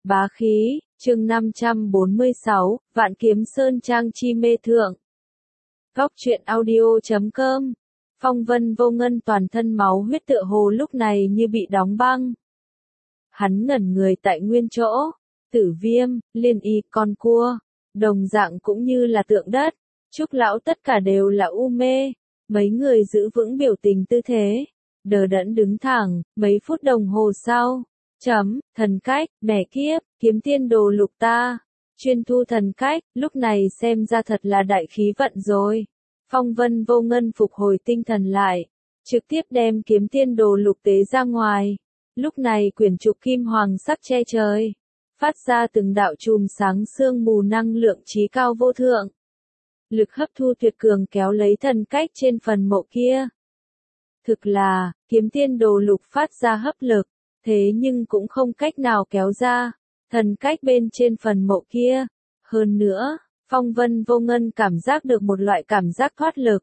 Bá khí, chương 546, Vạn Kiếm Sơn Trang chi mê thượng. Góc truyện audio.com. Phong Vân Vô Ngân toàn thân máu huyết tựa hồ lúc này như bị đóng băng. Hắn ngẩn người tại nguyên chỗ, Tử Viêm, Liên Y, con cua, đồng dạng cũng như là tượng đất, Trúc lão tất cả đều là u mê, mấy người giữ vững biểu tình tư thế, đờ đẫn đứng thẳng, mấy phút đồng hồ sau. Thần cách, mẹ kiếp, kiếm tiên đồ lục ta, chuyên thu thần cách, lúc này xem ra thật là đại khí vận rồi. Phong Vân Vô Ngân phục hồi tinh thần lại, trực tiếp đem kiếm tiên đồ lục tế ra ngoài. Lúc này quyển trục kim hoàng sắc che trời, phát ra từng đạo chùm sáng sương mù năng lượng trí cao vô thượng. Lực hấp thu tuyệt cường kéo lấy thần cách trên phần mộ kia. Thực là, kiếm tiên đồ lục phát ra hấp lực, thế nhưng cũng không cách nào kéo ra thần cách bên trên phần mộ kia. Hơn nữa, Phong Vân Vô Ngân cảm giác được một loại cảm giác thoát lực.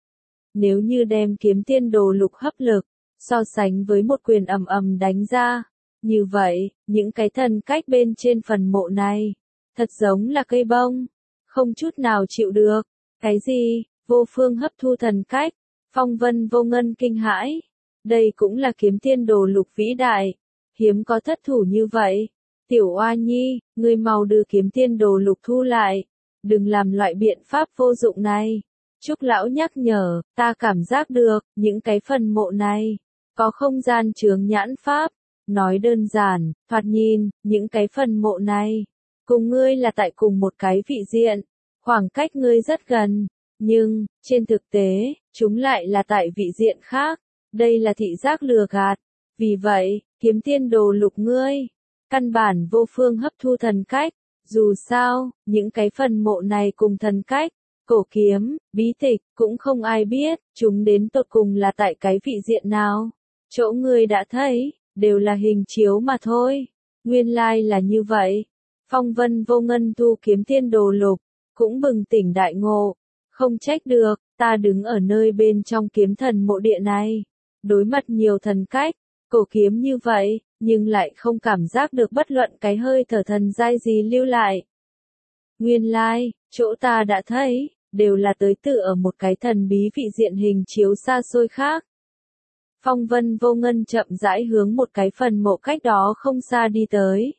Nếu như đem kiếm tiên đồ lục hấp lực, so sánh với một quyền ầm ầm đánh ra, như vậy, những cái thần cách bên trên phần mộ này, thật giống là cây bông, không chút nào chịu được. Cái gì? Vô phương hấp thu thần cách? Phong Vân Vô Ngân kinh hãi. Đây cũng là kiếm tiên đồ lục vĩ đại, hiếm có thất thủ như vậy. Tiểu Oa Nhi, ngươi mau đưa kiếm tiên đồ lục thu lại, đừng làm loại biện pháp vô dụng này. Trúc lão nhắc nhở, ta cảm giác được, những cái phần mộ này, có không gian chướng nhãn pháp. Nói đơn giản, thoạt nhìn, những cái phần mộ này, cùng ngươi là tại cùng một cái vị diện, khoảng cách ngươi rất gần, nhưng, trên thực tế, chúng lại là tại vị diện khác. Đây là thị giác lừa gạt. Vì vậy, kiếm tiên đồ lục ngươi, căn bản vô phương hấp thu thần cách. Dù sao, những cái phần mộ này cùng thần cách, cổ kiếm, bí tịch, cũng không ai biết, chúng đến tột cùng là tại cái vị diện nào. Chỗ ngươi đã thấy, đều là hình chiếu mà thôi. Nguyên lai là như vậy. Phong Vân Vô Ngân thu kiếm tiên đồ lục, cũng bừng tỉnh đại ngộ. Không trách được, ta đứng ở nơi bên trong kiếm thần mộ địa này. Đối mặt nhiều thần cách, cổ kiếm như vậy, nhưng lại không cảm giác được bất luận cái hơi thở thần giai gì lưu lại. Nguyên lai, chỗ ta đã thấy, đều là tới tự ở một cái thần bí vị diện hình chiếu xa xôi khác. Phong Vân Vô Ngân chậm rãi hướng một cái phần mộ cách đó không xa đi tới.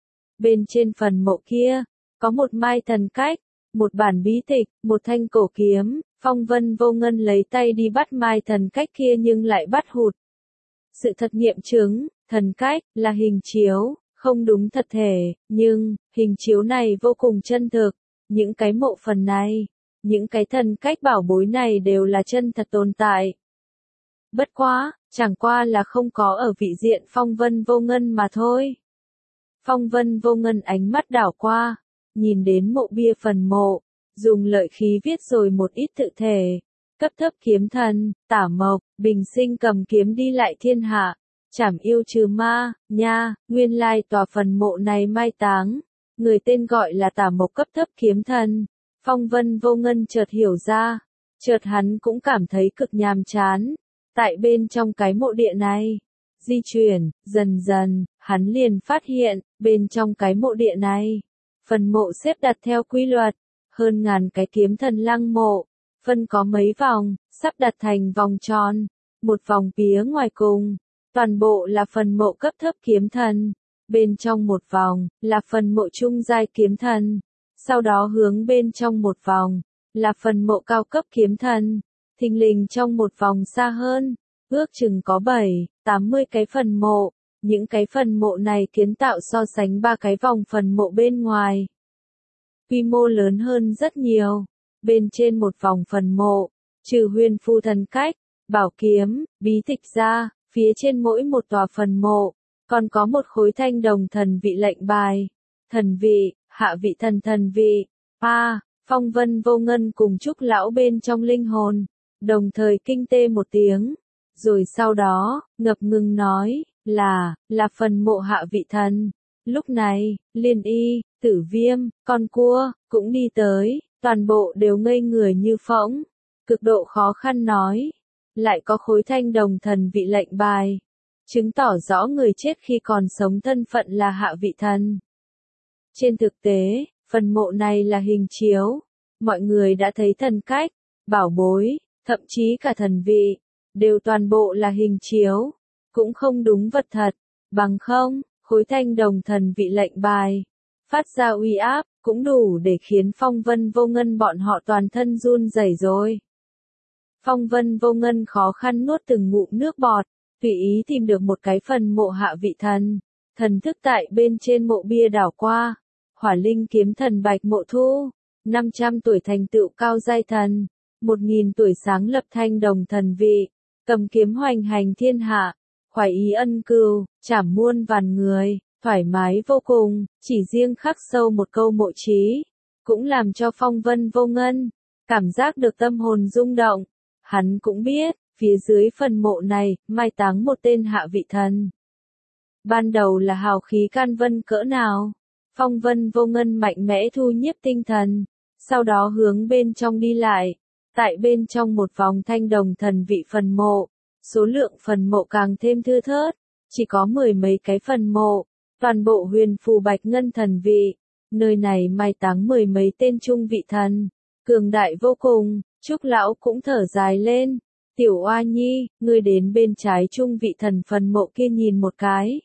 Bên trên phần mộ kia, có một mai thần cách, một bản bí tịch, một thanh cổ kiếm. Phong Vân Vô Ngân lấy tay đi bắt mai thần cách kia nhưng lại bắt hụt. Sự thật nghiệm chứng, thần cách là hình chiếu, không đúng thật thể, nhưng hình chiếu này vô cùng chân thực. Những cái mộ phần này, những cái thần cách bảo bối này đều là chân thật tồn tại. Bất quá, chẳng qua là không có ở vị diện Phong Vân Vô Ngân mà thôi. Phong Vân Vô Ngân ánh mắt đảo qua, nhìn đến mộ bia phần mộ, dùng lợi khí viết rồi một ít tự thể. Cấp thấp kiếm thần, Tả Mộc, bình sinh cầm kiếm đi lại thiên hạ, trảm yêu trừ ma, nha, nguyên lai tòa phần mộ này mai táng. Người tên gọi là Tả Mộc cấp thấp kiếm thần. Phong Vân Vô Ngân chợt hiểu ra, chợt hắn cũng cảm thấy cực nhàm chán. Tại bên trong cái mộ địa này, di chuyển, dần dần, hắn liền phát hiện, bên trong cái mộ địa này, phần mộ xếp đặt theo quy luật, hơn ngàn cái kiếm thần lăng mộ, phân có mấy vòng, sắp đặt thành vòng tròn, một vòng phía ngoài cùng, toàn bộ là phần mộ cấp thấp kiếm thần, bên trong một vòng, là phần mộ trung giai kiếm thần, sau đó hướng bên trong một vòng, là phần mộ cao cấp kiếm thần. Thình lình trong một vòng xa hơn, ước chừng có 7-80 cái phần mộ, những cái phần mộ này kiến tạo so sánh 3 cái vòng phần mộ bên ngoài. Quy mô lớn hơn rất nhiều, bên trên một vòng phần mộ, trừ huyền phù thần cách, bảo kiếm, bí tịch ra, phía trên mỗi một tòa phần mộ, còn có một khối thanh đồng thần vị lệnh bài. Thần vị, hạ vị thần vị, Phong Vân Vô Ngân cùng Trúc lão bên trong linh hồn, đồng thời kinh tê một tiếng, rồi sau đó, ngập ngừng nói, là phần mộ hạ vị thần. Lúc này, Liên Y, Tử Viêm, con cua, cũng đi tới, toàn bộ đều ngây người như phỗng, cực độ khó khăn nói, lại có khối thanh đồng thần vị lệnh bài, chứng tỏ rõ người chết khi còn sống thân phận là hạ vị thần. Trên thực tế, phần mộ này là hình chiếu. Mọi người đã thấy thần cách, bảo bối, thậm chí cả thần vị, đều toàn bộ là hình chiếu, cũng không đúng vật thật, bằng không, khối thanh đồng thần vị lệnh bài, phát ra uy áp, cũng đủ để khiến Phong Vân Vô Ngân bọn họ toàn thân run rẩy rồi. Phong Vân Vô Ngân khó khăn nuốt từng ngụm nước bọt, tùy ý tìm được một cái phần mộ hạ vị thần, thần thức tại bên trên mộ bia đảo qua, Hỏa Linh kiếm thần Bạch Mộ Thu, 500 tuổi thành tựu cao giai thần, 1000 tuổi sáng lập thanh đồng thần vị, cầm kiếm hoành hành thiên hạ, khoái ý ân cừu, trảm muôn vàn người, thoải mái vô cùng, chỉ riêng khắc sâu một câu mộ chí, cũng làm cho Phong Vân Vô Ngân cảm giác được tâm hồn rung động. Hắn cũng biết, phía dưới phần mộ này, mai táng một tên hạ vị thần. Ban đầu là hào khí can vân cỡ nào? Phong Vân Vô Ngân mạnh mẽ thu nhiếp tinh thần, sau đó hướng bên trong đi lại. Tại bên trong một vòng thanh đồng thần vị phần mộ, số lượng phần mộ càng thêm thưa thớt, chỉ có 10 mấy cái phần mộ, toàn bộ huyền phù bạch ngân thần vị. Nơi này mai táng 10 mấy tên trung vị thần, cường đại vô cùng. Trúc lão cũng thở dài lên, Tiểu Oa Nhi, ngươi đến bên trái trung vị thần phần mộ kia nhìn một cái.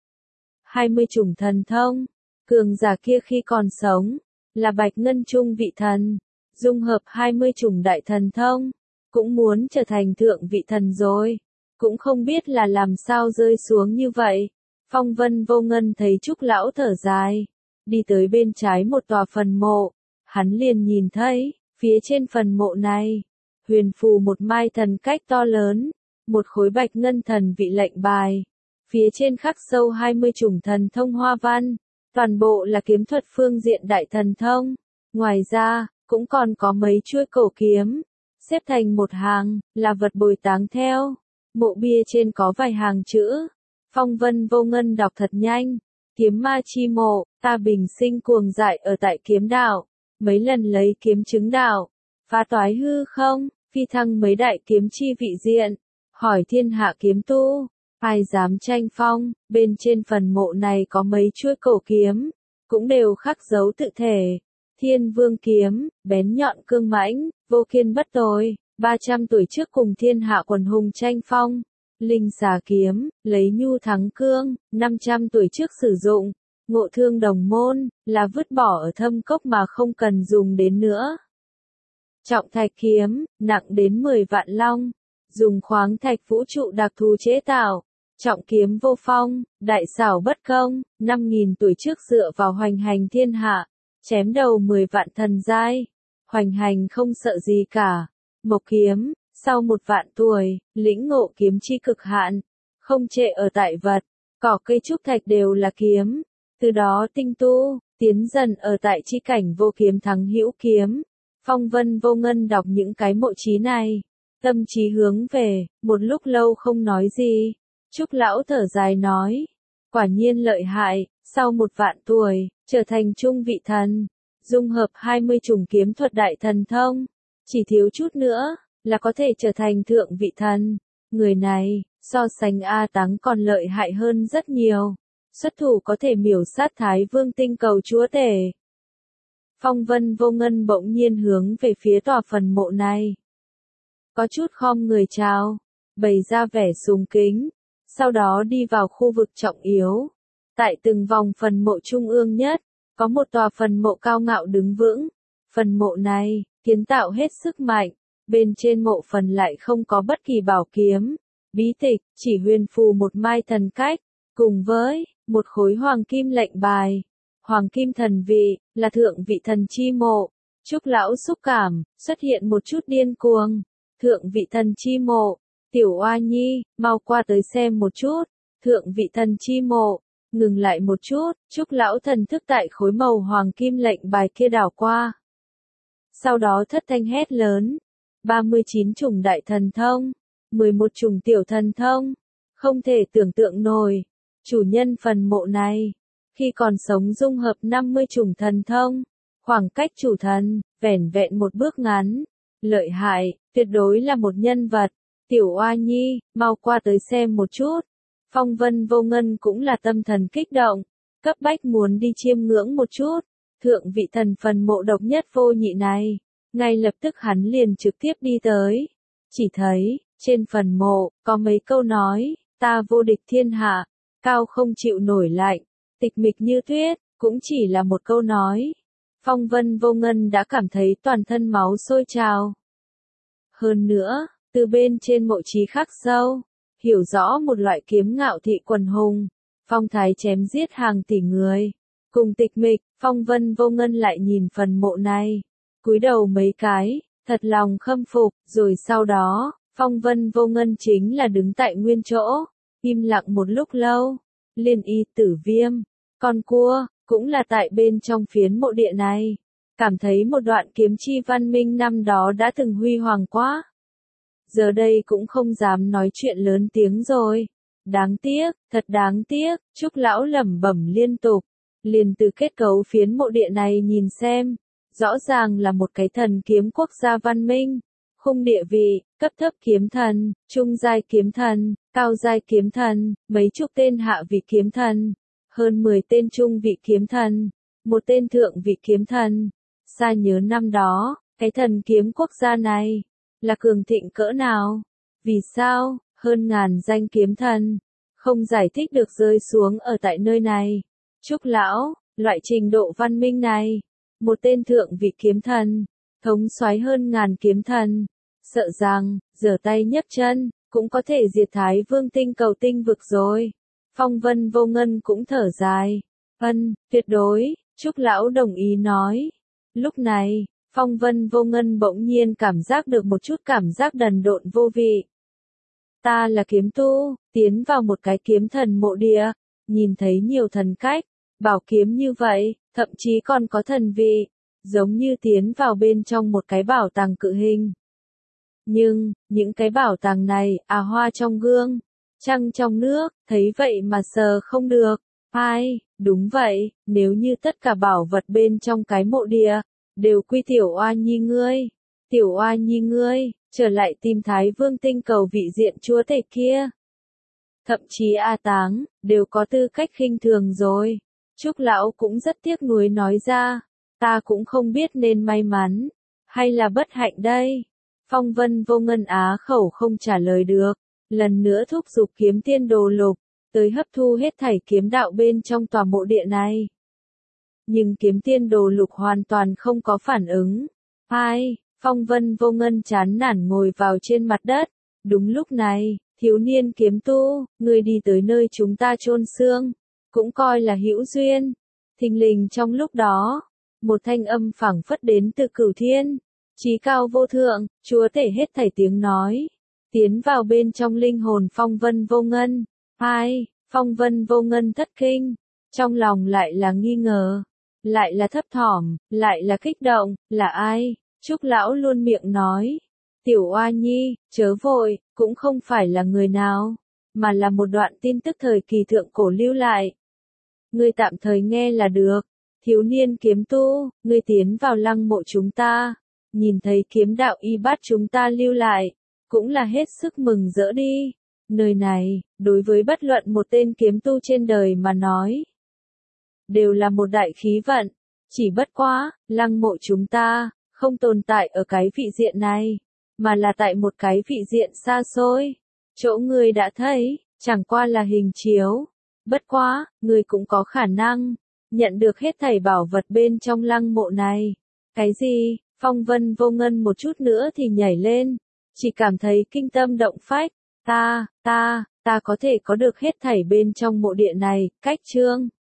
20 chủng thần thông, cường giả kia khi còn sống, là bạch ngân trung vị thần, dung hợp 20 chủng đại thần thông, cũng muốn trở thành thượng vị thần rồi, cũng không biết là làm sao rơi xuống như vậy. Phong Vân Vô Ngân thấy Trúc lão thở dài, đi tới bên trái một tòa phần mộ, hắn liền nhìn thấy, phía trên phần mộ này, huyền phù một mai thần cách to lớn, một khối bạch ngân thần vị lệnh bài, phía trên khắc sâu 20 chủng thần thông hoa văn, toàn bộ là kiếm thuật phương diện đại thần thông. Ngoài ra, cũng còn có mấy chuôi cổ kiếm, xếp thành một hàng, là vật bồi táng theo. Mộ bia trên có vài hàng chữ. Phong Vân Vô Ngân đọc thật nhanh. Kiếm ma chi mộ, ta bình sinh cuồng dại ở tại kiếm đạo, mấy lần lấy kiếm chứng đạo, phá toái hư không, phi thăng mấy đại kiếm chi vị diện, hỏi thiên hạ kiếm tu, ai dám tranh phong. Bên trên phần mộ này có mấy chuôi cổ kiếm, cũng đều khắc dấu tự thể. Thiên Vương kiếm, bén nhọn cương mãnh, vô kiên bất tồi, 300 tuổi trước cùng thiên hạ quần hùng tranh phong. Linh xà kiếm, lấy nhu thắng cương, 500 tuổi trước sử dụng. Ngộ thương đồng môn, là vứt bỏ ở thâm cốc mà không cần dùng đến nữa. Trọng thạch kiếm, nặng đến 10 vạn long, dùng khoáng thạch vũ trụ đặc thù chế tạo. Trọng kiếm vô phong, đại xảo bất công, 5000 tuổi trước dựa vào hoành hành thiên hạ, chém đầu 10 vạn thần giai, hoành hành không sợ gì cả. Mộc kiếm, sau 1 vạn tuổi, lĩnh ngộ kiếm chi cực hạn, không trệ ở tại vật, cỏ cây trúc thạch đều là kiếm, từ đó tinh tu, tiến dần ở tại chi cảnh vô kiếm thắng hữu kiếm. Phong Vân Vô Ngân đọc những cái mộ chí này, tâm trí hướng về, một lúc lâu không nói gì. Trúc lão thở dài nói, quả nhiên lợi hại, sau 1 vạn tuổi, trở thành trung vị thần, dung hợp 20 chủng kiếm thuật đại thần thông, chỉ thiếu chút nữa, là có thể trở thành thượng vị thần. Người này, so sánh A Táng còn lợi hại hơn rất nhiều, xuất thủ có thể miểu sát Thái Vương tinh cầu chúa tể. Phong Vân Vô Ngân bỗng nhiên hướng về phía tòa phần mộ này, có chút khom người chào, bày ra vẻ sùng kính, sau đó đi vào khu vực trọng yếu. Tại từng vòng phần mộ trung ương nhất, có một tòa phần mộ cao ngạo đứng vững. Phần mộ này, kiến tạo hết sức mạnh, bên trên mộ phần lại không có bất kỳ bảo kiếm, bí tịch, chỉ huyền phù một mai thần cách, cùng với một khối hoàng kim lệnh bài. Hoàng kim thần vị, là thượng vị thần chi mộ. Trúc lão xúc cảm, xuất hiện một chút điên cuồng. Thượng vị thần chi mộ, Tiểu Oa Nhi, mau qua tới xem một chút. Thượng vị thần chi mộ, ngừng lại một chút, Trúc lão thần thức tại khối màu hoàng kim lệnh bài kia đảo qua. Sau đó thất thanh hét lớn, 39 chủng đại thần thông, 11 chủng tiểu thần thông, không thể tưởng tượng nổi. Chủ nhân phần mộ này, khi còn sống dung hợp 50 chủng thần thông, khoảng cách chủ thần, vẻn vẹn một bước ngắn. Lợi hại, tuyệt đối là một nhân vật. Tiểu Oa Nhi, mau qua tới xem một chút. Phong Vân Vô Ngân cũng là tâm thần kích động, cấp bách muốn đi chiêm ngưỡng một chút, thượng vị thần phần mộ độc nhất vô nhị này. Ngay lập tức hắn liền trực tiếp đi tới. Chỉ thấy, trên phần mộ, có mấy câu nói, ta vô địch thiên hạ, cao không chịu nổi lạnh, tịch mịch như tuyết, cũng chỉ là một câu nói. Phong Vân Vô Ngân đã cảm thấy toàn thân máu sôi trào. Hơn nữa, từ bên trên mộ trí khắc sâu, hiểu rõ một loại kiếm ngạo thị quần hùng, phong thái chém giết hàng tỷ người. Cùng tịch mịch, Phong Vân Vô Ngân lại nhìn phần mộ này, cúi đầu mấy cái, thật lòng khâm phục, rồi sau đó, Phong Vân Vô Ngân chính là đứng tại nguyên chỗ, im lặng một lúc lâu. Liên Y Tử Viêm, con cua, cũng là tại bên trong phiến mộ địa này, cảm thấy một đoạn kiếm chi văn minh năm đó đã từng huy hoàng quá. Giờ đây cũng không dám nói chuyện lớn tiếng rồi. Đáng tiếc, thật đáng tiếc, Trúc lão lẩm bẩm liên tục. Liền từ kết cấu phiến mộ địa này nhìn xem, rõ ràng là một cái thần kiếm quốc gia văn minh. Khung địa vị, cấp thấp kiếm thần, trung giai kiếm thần, cao giai kiếm thần, mấy chục tên hạ vị kiếm thần, hơn 10 tên trung vị kiếm thần, một tên thượng vị kiếm thần. Xa nhớ năm đó, cái thần kiếm quốc gia này là cường thịnh cỡ nào? Vì sao, hơn ngàn danh kiếm thần không giải thích được rơi xuống ở tại nơi này? Trúc lão, loại trình độ văn minh này, một tên thượng vị kiếm thần, thống soái hơn ngàn kiếm thần, sợ rằng, giở tay nhấc chân, cũng có thể diệt Thái Vương tinh cầu tinh vực rồi. Phong Vân Vô Ngân cũng thở dài. Tuyệt đối, Trúc lão đồng ý nói. Lúc này, Phong Vân Vô Ngân bỗng nhiên cảm giác được một chút cảm giác đần độn vô vị. Ta là kiếm tu, tiến vào một cái kiếm thần mộ địa, nhìn thấy nhiều thần cách, bảo kiếm như vậy, thậm chí còn có thần vị, giống như tiến vào bên trong một cái bảo tàng cự hình. Nhưng, những cái bảo tàng này, hoa trong gương, trăng trong nước, thấy vậy mà sờ không được. Ai, đúng vậy, nếu như tất cả bảo vật bên trong cái mộ địa, đều quy tiểu oa nhi ngươi. Tiểu oa nhi ngươi, trở lại tìm Thái Vương tinh cầu vị diện chúa tể kia. Thậm chí A Táng, đều có tư cách khinh thường rồi. Trúc lão cũng rất tiếc nuối nói ra, ta cũng không biết nên may mắn, hay là bất hạnh đây. Phong Vân Vô Ngân á khẩu không trả lời được, lần nữa thúc giục kiếm tiên đồ lục, tới hấp thu hết thảy kiếm đạo bên trong tòa mộ địa này. Nhưng kiếm tiên đồ lục hoàn toàn không có phản ứng. Ai, Phong Vân Vô Ngân chán nản ngồi vào trên mặt đất. Đúng lúc này, thiếu niên kiếm tu, người đi tới nơi chúng ta chôn xương, cũng coi là hữu duyên. Thình lình trong lúc đó, một thanh âm phảng phất đến từ cửu thiên, chí cao vô thượng, chúa tể hết thảy tiếng nói, tiến vào bên trong linh hồn Phong Vân Vô Ngân. Ai, Phong Vân Vô Ngân thất kinh, trong lòng lại là nghi ngờ, lại là thấp thỏm, lại là kích động, là ai? Trúc lão luôn miệng nói, tiểu oa nhi, chớ vội, cũng không phải là người nào, mà là một đoạn tin tức thời kỳ thượng cổ lưu lại. Ngươi tạm thời nghe là được, thiếu niên kiếm tu, ngươi tiến vào lăng mộ chúng ta, nhìn thấy kiếm đạo y bát chúng ta lưu lại, cũng là hết sức mừng rỡ đi. Nơi này, đối với bất luận một tên kiếm tu trên đời mà nói, đều là một đại khí vận. Chỉ bất quá, lăng mộ chúng ta, không tồn tại ở cái vị diện này, mà là tại một cái vị diện xa xôi. Chỗ ngươi đã thấy, chẳng qua là hình chiếu. Bất quá, ngươi cũng có khả năng nhận được hết thảy bảo vật bên trong lăng mộ này. Cái gì? Phong Vân Vô Ngân một chút nữa thì nhảy lên, chỉ cảm thấy kinh tâm động phách. Ta có thể có được hết thảy bên trong mộ địa này, cách chương.